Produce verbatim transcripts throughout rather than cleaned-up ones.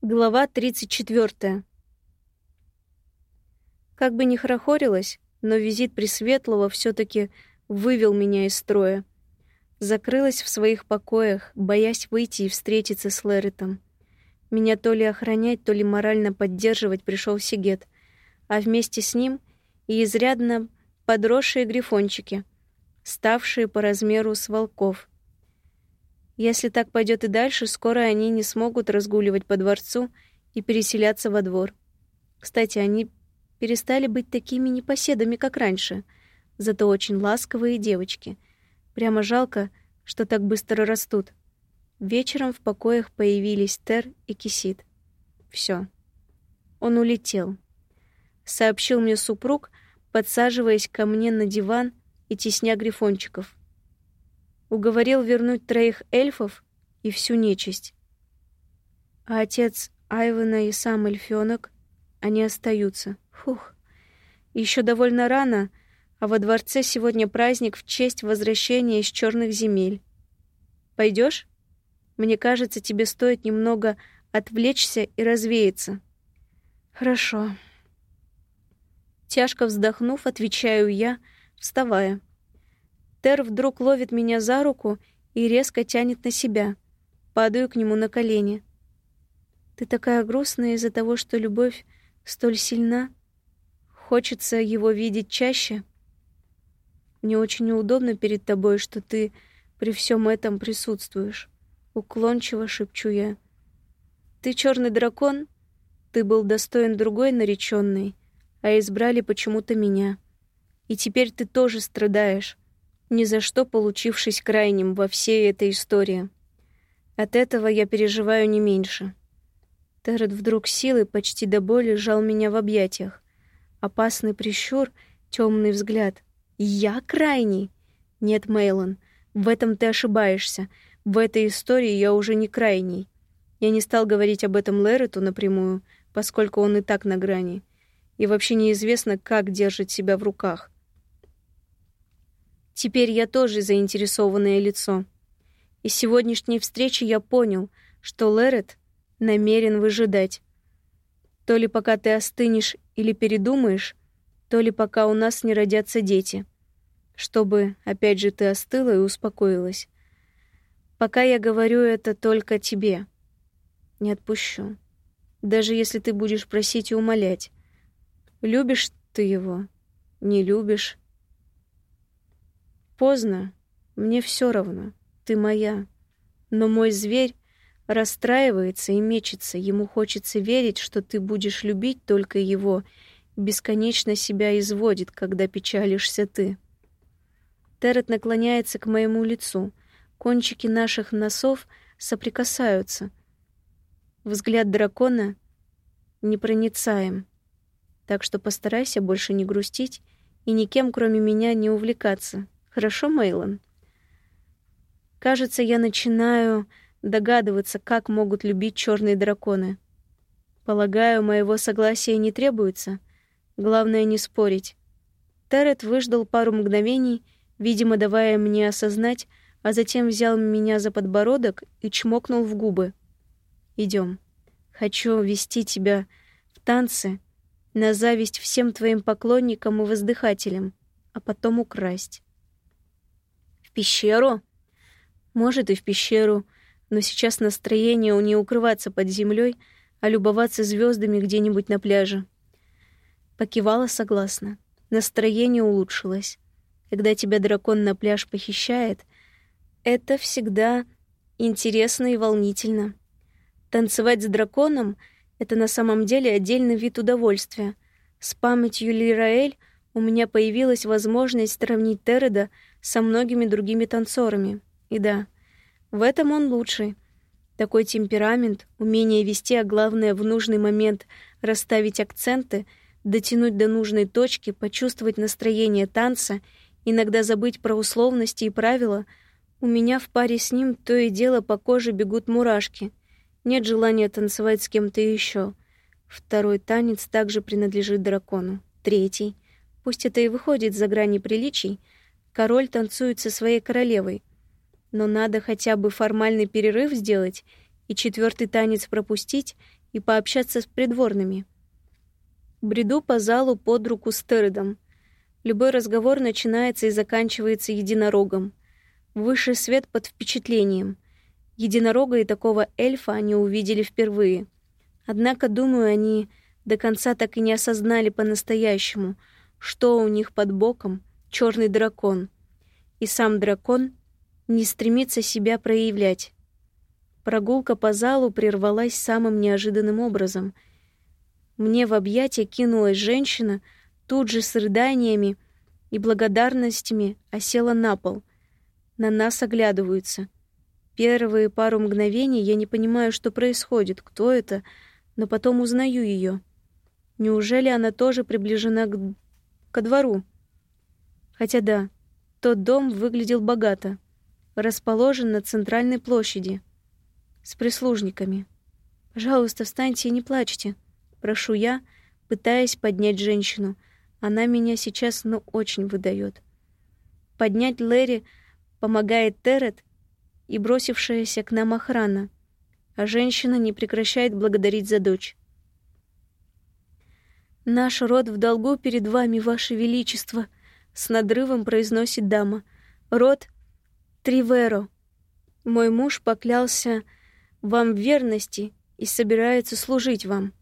Глава тридцать четвёртая. Как бы ни хорохорилась, но визит Пресветлого все-таки вывел меня из строя. Закрылась в своих покоях, боясь выйти и встретиться с Лерретом. Меня то ли охранять, то ли морально поддерживать пришел Сигет, а вместе с ним и изрядно подросшие грифончики, ставшие по размеру с волков. Если так пойдет и дальше, скоро они не смогут разгуливать по дворцу и переселяться во двор. Кстати, они перестали быть такими непоседами, как раньше, зато очень ласковые девочки. Прямо жалко, что так быстро растут. Вечером в покоях появились Тер и Кисит. Все. Он улетел. Сообщил мне супруг, подсаживаясь ко мне на диван и тесня грифончиков. Уговорил вернуть троих эльфов и всю нечисть. А отец Айвена и сам эльфёнок, они остаются. Фух. Еще довольно рано, а во дворце сегодня праздник в честь возвращения из черных земель. Пойдешь? Мне кажется, тебе стоит немного отвлечься и развеяться. Хорошо. Тяжко вздохнув, отвечаю я, вставая. Тер вдруг ловит меня за руку и резко тянет на себя. Падаю к нему на колени. Ты такая грустная из-за того, что любовь столь сильна. Хочется его видеть чаще. Мне очень неудобно перед тобой, что ты при всем этом присутствуешь. Уклончиво шепчу я. Ты черный дракон, ты был достоин другой нареченной, а избрали почему-то меня. И теперь ты тоже страдаешь, ни за что получившись крайним во всей этой истории. От этого я переживаю не меньше. Терет вдруг силой почти до боли сжал меня в объятиях. Опасный прищур, темный взгляд. Я крайний? Нет, Мейлон, в этом ты ошибаешься. В этой истории я уже не крайний. Я не стал говорить об этом Леррету напрямую, поскольку он и так на грани. И вообще неизвестно, как держит себя в руках. Теперь я тоже заинтересованное лицо. Из сегодняшней встречи я понял, что Леррет намерен выжидать. То ли пока ты остынешь или передумаешь, то ли пока у нас не родятся дети. Чтобы, опять же, ты остыла и успокоилась. Пока я говорю это только тебе. Не отпущу. Даже если ты будешь просить и умолять. Любишь ты его? Не любишь? Поздно. Мне все равно. Ты моя. Но мой зверь расстраивается и мечется. Ему хочется верить, что ты будешь любить только его. Бесконечно себя изводит, когда печалишься ты. Терет наклоняется к моему лицу. Кончики наших носов соприкасаются. Взгляд дракона непроницаем. Так что постарайся больше не грустить и никем, кроме меня, не увлекаться. Хорошо, Мейлон? Кажется, я начинаю догадываться, как могут любить черные драконы. Полагаю, моего согласия не требуется. Главное не спорить. Терет выждал пару мгновений, видимо, давая мне осознать, а затем взял меня за подбородок и чмокнул в губы. Идем. Хочу вести тебя в танцы, на зависть всем твоим поклонникам и воздыхателям, а потом украсть. В пещеру? Может, и в пещеру, но сейчас настроение не укрываться под землей, а любоваться звездами где-нибудь на пляже. Покивала согласно. Настроение улучшилось. Когда тебя дракон на пляж похищает, это всегда интересно и волнительно. Танцевать с драконом — это на самом деле отдельный вид удовольствия. С памятью Лираэль у меня появилась возможность сравнить Тереда со многими другими танцорами. И да, в этом он лучший. Такой темперамент, умение вести, а главное, в нужный момент расставить акценты, дотянуть до нужной точки, почувствовать настроение танца, иногда забыть про условности и правила. У меня в паре с ним то и дело по коже бегут мурашки. Нет желания танцевать с кем-то еще. Второй танец также принадлежит дракону. Третий. Пусть это и выходит за грани приличий, король танцует со своей королевой. Но надо хотя бы формальный перерыв сделать и четвертый танец пропустить и пообщаться с придворными. Бреду по залу под руку с Тередом. Любой разговор начинается и заканчивается единорогом. Высший свет под впечатлением. Единорога и такого эльфа они увидели впервые. Однако, думаю, они до конца так и не осознали по-настоящему, что у них под боком черный дракон. И сам дракон не стремится себя проявлять. Прогулка по залу прервалась самым неожиданным образом. Мне в объятия кинулась женщина, тут же с рыданиями и благодарностями осела на пол. На нас оглядываются. Первые пару мгновений я не понимаю, что происходит, кто это, но потом узнаю ее. Неужели она тоже приближена к... ко двору? Хотя да, тот дом выглядел богато. Расположен на центральной площади. С прислужниками. «Пожалуйста, встаньте и не плачьте», — прошу я, пытаясь поднять женщину. Она меня сейчас, ну, очень выдает. Поднять Лэри помогает Терет и бросившаяся к нам охрана, а женщина не прекращает благодарить за дочь. «Наш род в долгу перед вами, ваше величество», — с надрывом произносит дама. «Род Триверо. Мой муж поклялся вам в верности и собирается служить вам».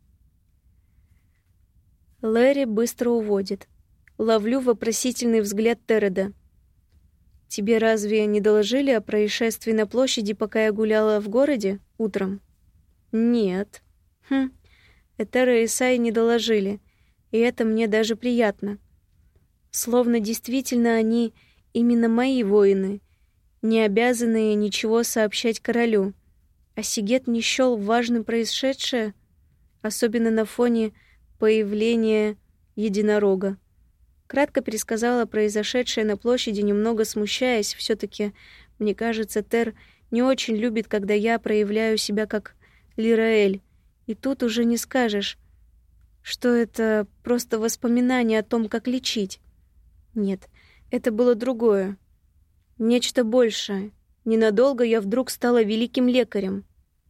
Лэри быстро уводит. Ловлю вопросительный взгляд Тереда. «Тебе разве не доложили о происшествии на площади, пока я гуляла в городе утром?» «Нет». «Хм, Этера и Сай не доложили, и это мне даже приятно. Словно действительно они именно мои воины, не обязанные ничего сообщать королю. А Сигет не счёл важным происшедшее, особенно на фоне появления единорога. Кратко пересказала произошедшее на площади, немного смущаясь. Все-таки, мне кажется, Тер не очень любит, когда я проявляю себя как Лираэль. И тут уже не скажешь, что это просто воспоминание о том, как лечить. Нет, это было другое. Нечто большее. Ненадолго я вдруг стала великим лекарем.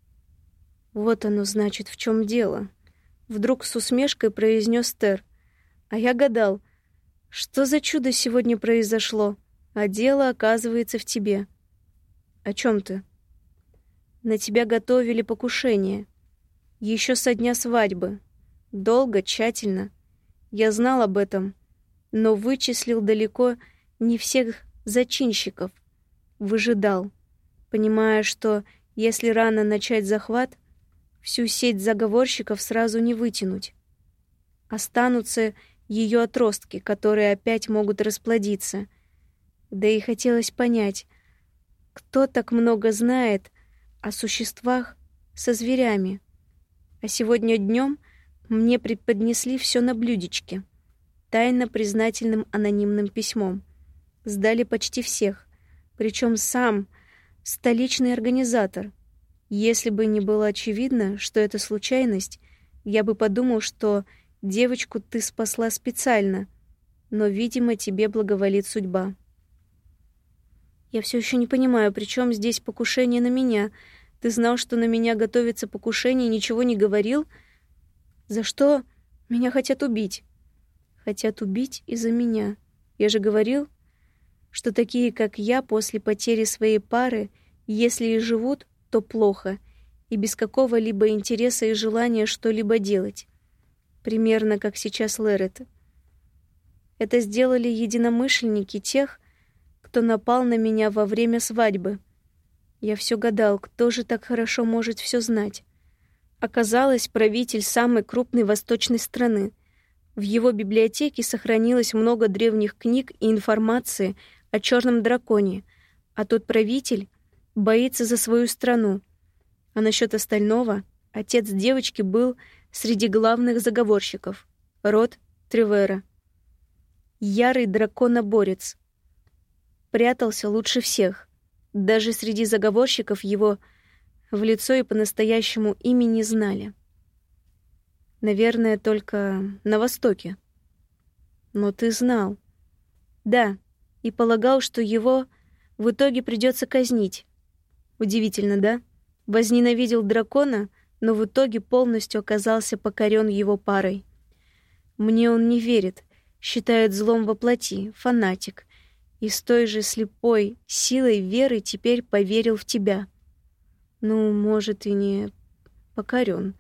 Вот оно, значит, в чем дело. Вдруг с усмешкой произнес Тер. А я гадал, что за чудо сегодня произошло, а дело оказывается в тебе. О чем ты? На тебя готовили покушение. Еще со дня свадьбы. Долго, тщательно. Я знал об этом, но вычислил далеко не всех зачинщиков. Выжидал, понимая, что если рано начать захват, всю сеть заговорщиков сразу не вытянуть. Останутся ее отростки, которые опять могут расплодиться. Да и хотелось понять, кто так много знает о существах со зверями. А сегодня днем мне преподнесли все на блюдечке, тайно признательным анонимным письмом. Сдали почти всех, причем сам столичный организатор. Если бы не было очевидно, что это случайность, я бы подумал, что девочку ты спасла специально, но, видимо, тебе благоволит судьба. Я все еще не понимаю, при чем здесь покушение на меня. Ты знал, что на меня готовится покушение, и ничего не говорил? За что меня хотят убить? Хотят убить из-за меня. Я же говорил, что такие, как я, после потери своей пары, если и живут, то плохо, и без какого-либо интереса и желания что-либо делать. Примерно как сейчас Лерет. Это сделали единомышленники тех, кто напал на меня во время свадьбы. Я все гадал, кто же так хорошо может все знать. Оказалось, правитель самой крупной восточной страны. В его библиотеке сохранилось много древних книг и информации о черном драконе, а тот правитель боится за свою страну. А насчет остального, отец девочки был среди главных заговорщиков. Род Тривера. Ярый драконоборец. Прятался лучше всех. Даже среди заговорщиков его в лицо и по-настоящему имя не знали. Наверное, только на Востоке. Но ты знал. Да, и полагал, что его в итоге придется казнить. Удивительно, да? Возненавидел дракона, но в итоге полностью оказался покорен его парой. Мне он не верит, считает злом во плоти, фанатик. И с той же слепой силой веры теперь поверил в тебя. Ну, может, и не покорен.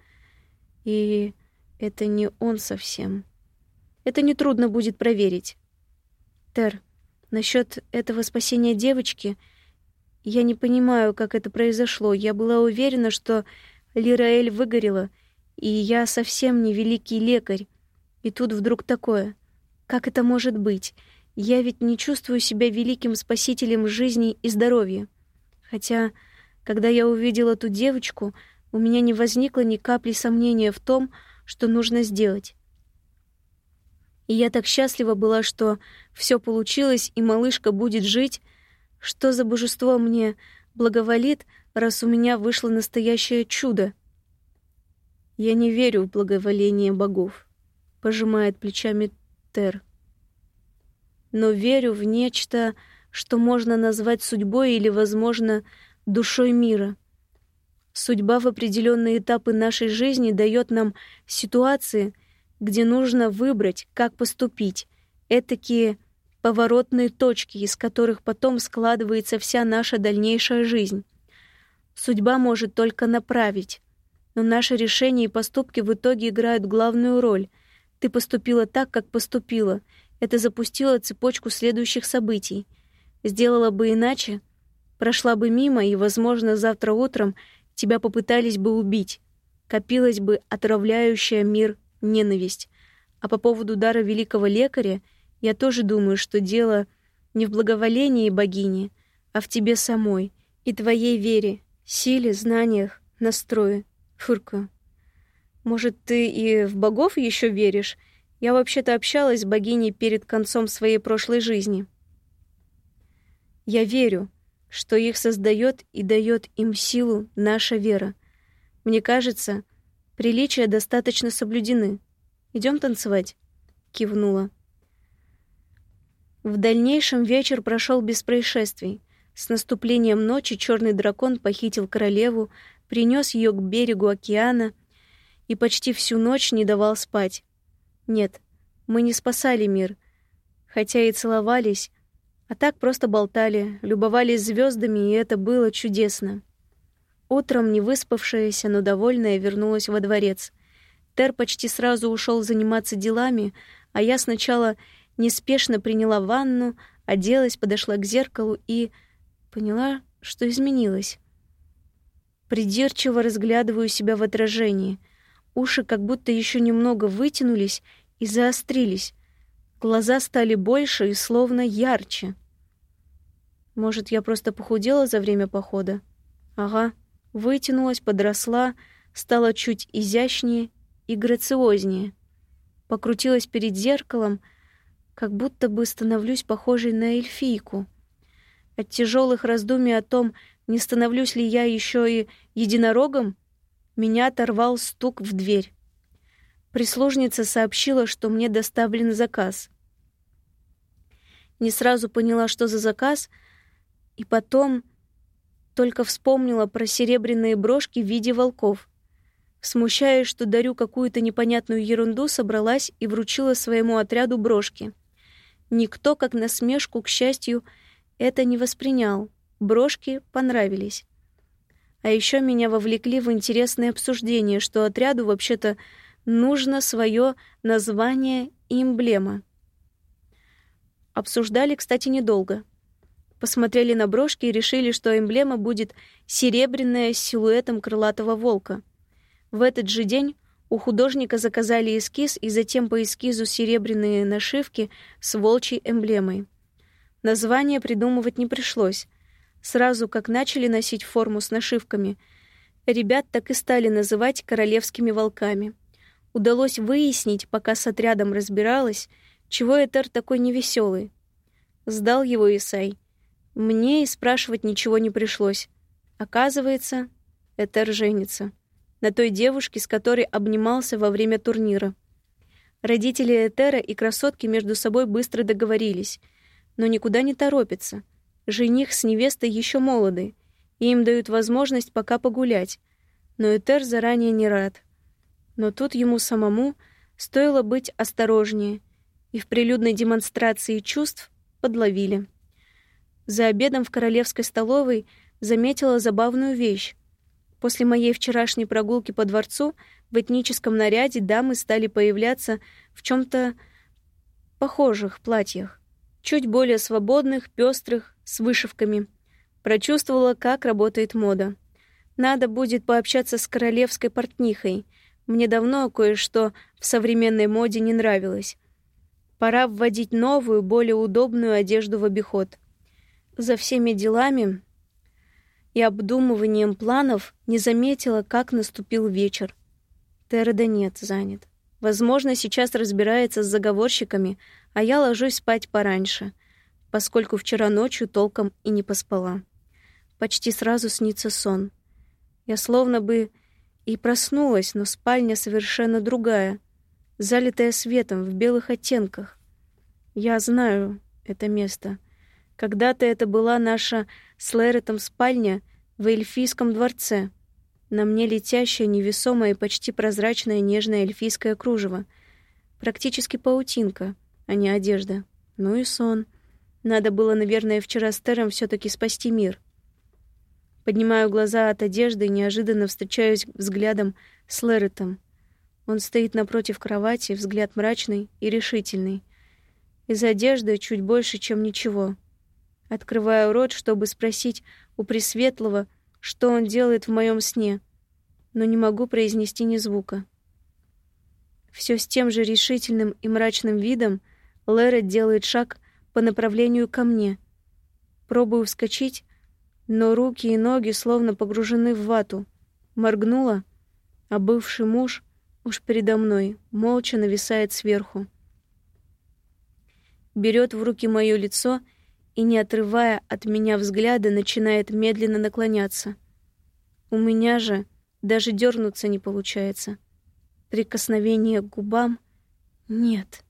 И это не он совсем. Это нетрудно будет проверить. Тер, насчет этого спасения девочки, я не понимаю, как это произошло. Я была уверена, что Лираэль выгорела, и я совсем не великий лекарь. И тут вдруг такое. Как это может быть? Я ведь не чувствую себя великим спасителем жизни и здоровья. Хотя, когда я увидела ту девочку, у меня не возникло ни капли сомнения в том, что нужно сделать. И я так счастлива была, что все получилось, и малышка будет жить. Что за божество мне благоволит, раз у меня вышло настоящее чудо? Я не верю в благоволение богов, пожимает плечами Тер. Но верю в нечто, что можно назвать судьбой или, возможно, душой мира. Судьба в определенные этапы нашей жизни дает нам ситуации, где нужно выбрать, как поступить. Этакие поворотные точки, из которых потом складывается вся наша дальнейшая жизнь. Судьба может только направить, но наши решения и поступки в итоге играют главную роль. Ты поступила так, как поступила. Это запустило цепочку следующих событий. Сделала бы иначе, прошла бы мимо, и, возможно, завтра утром тебя попытались бы убить. Копилась бы отравляющая мир ненависть. А по поводу дара великого лекаря, я тоже думаю, что дело не в благоволении богини, а в тебе самой и твоей вере, силе, знаниях, настрое. Фыркаю. Может, ты и в богов еще веришь? Я вообще-то общалась с богиней перед концом своей прошлой жизни. Я верю, что их создает и дает им силу наша вера. Мне кажется, приличия достаточно соблюдены. Идем танцевать?» — кивнула. В дальнейшем вечер прошел без происшествий. С наступлением ночи черный дракон похитил королеву, принес ее к берегу океана и почти всю ночь не давал спать. Нет, мы не спасали мир, хотя и целовались, а так просто болтали, любовались звездами, и это было чудесно. Утром невыспавшаяся, но довольная вернулась во дворец. Тер почти сразу ушел заниматься делами, а я сначала неспешно приняла ванну, оделась, подошла к зеркалу и поняла, что изменилась. Придирчиво разглядываю себя в отражении. Уши как будто еще немного вытянулись и заострились. Глаза стали больше и словно ярче. Может, я просто похудела за время похода? Ага, вытянулась, подросла, стала чуть изящнее и грациознее. Покрутилась перед зеркалом, как будто бы становлюсь похожей на эльфийку. От тяжелых раздумий о том, не становлюсь ли я еще и единорогом, меня оторвал стук в дверь. Прислужница сообщила, что мне доставлен заказ. Не сразу поняла, что за заказ, и потом только вспомнила про серебряные брошки в виде волков. Смущаясь, что дарю какую-то непонятную ерунду, собралась и вручила своему отряду брошки. Никто, как насмешку, к счастью, это не воспринял. Брошки понравились. А еще меня вовлекли в интересное обсуждение, что отряду вообще-то нужно свое название и эмблема. Обсуждали, кстати, недолго. Посмотрели на брошки и решили, что эмблема будет серебряная с силуэтом крылатого волка. В этот же день у художника заказали эскиз и затем по эскизу серебряные нашивки с волчьей эмблемой. Название придумывать не пришлось. Сразу как начали носить форму с нашивками, ребят так и стали называть королевскими волками. Удалось выяснить, пока с отрядом разбиралась, чего Этер такой невеселый. Сдал его Исай. Мне и спрашивать ничего не пришлось. Оказывается, Этер женится на той девушке, с которой обнимался во время турнира. Родители Этера и красотки между собой быстро договорились, но никуда не торопятся. Жених с невестой еще молоды, и им дают возможность пока погулять, но Этер заранее не рад. Но тут ему самому стоило быть осторожнее, и в прилюдной демонстрации чувств подловили. За обедом в королевской столовой заметила забавную вещь. После моей вчерашней прогулки по дворцу в этническом наряде дамы стали появляться в чем-то похожих платьях, чуть более свободных, пестрых, с вышивками. Прочувствовала, как работает мода. Надо будет пообщаться с королевской портнихой. Мне давно кое-что в современной моде не нравилось. Пора вводить новую, более удобную одежду в обиход. За всеми делами и обдумыванием планов не заметила, как наступил вечер. Тереда нет, занят. Возможно, сейчас разбирается с заговорщиками, а я ложусь спать пораньше, поскольку вчера ночью толком и не поспала. Почти сразу снится сон. Я словно бы и проснулась, но спальня совершенно другая, залитая светом в белых оттенках. Я знаю это место. Когда-то это была наша с Лэретом спальня в эльфийском дворце. На мне летящее, невесомое и почти прозрачное нежное эльфийское кружево. Практически паутинка, а не одежда. Ну и сон. Надо было, наверное, вчера с Тером все-таки спасти мир. Поднимаю глаза от одежды и неожиданно встречаюсь взглядом с Лэретом. Он стоит напротив кровати, взгляд мрачный и решительный. Из одежды чуть больше, чем ничего. Открываю рот, чтобы спросить у Пресветлого, что он делает в моем сне, но не могу произнести ни звука. Все с тем же решительным и мрачным видом Лэрет делает шаг по направлению ко мне. Пробую вскочить, но руки и ноги словно погружены в вату. Моргнула, а бывший муж уж передо мной, молча нависает сверху. Берет в руки мое лицо и, не отрывая от меня взгляда, начинает медленно наклоняться. У меня же даже дернуться не получается. Прикосновение к губам — нет.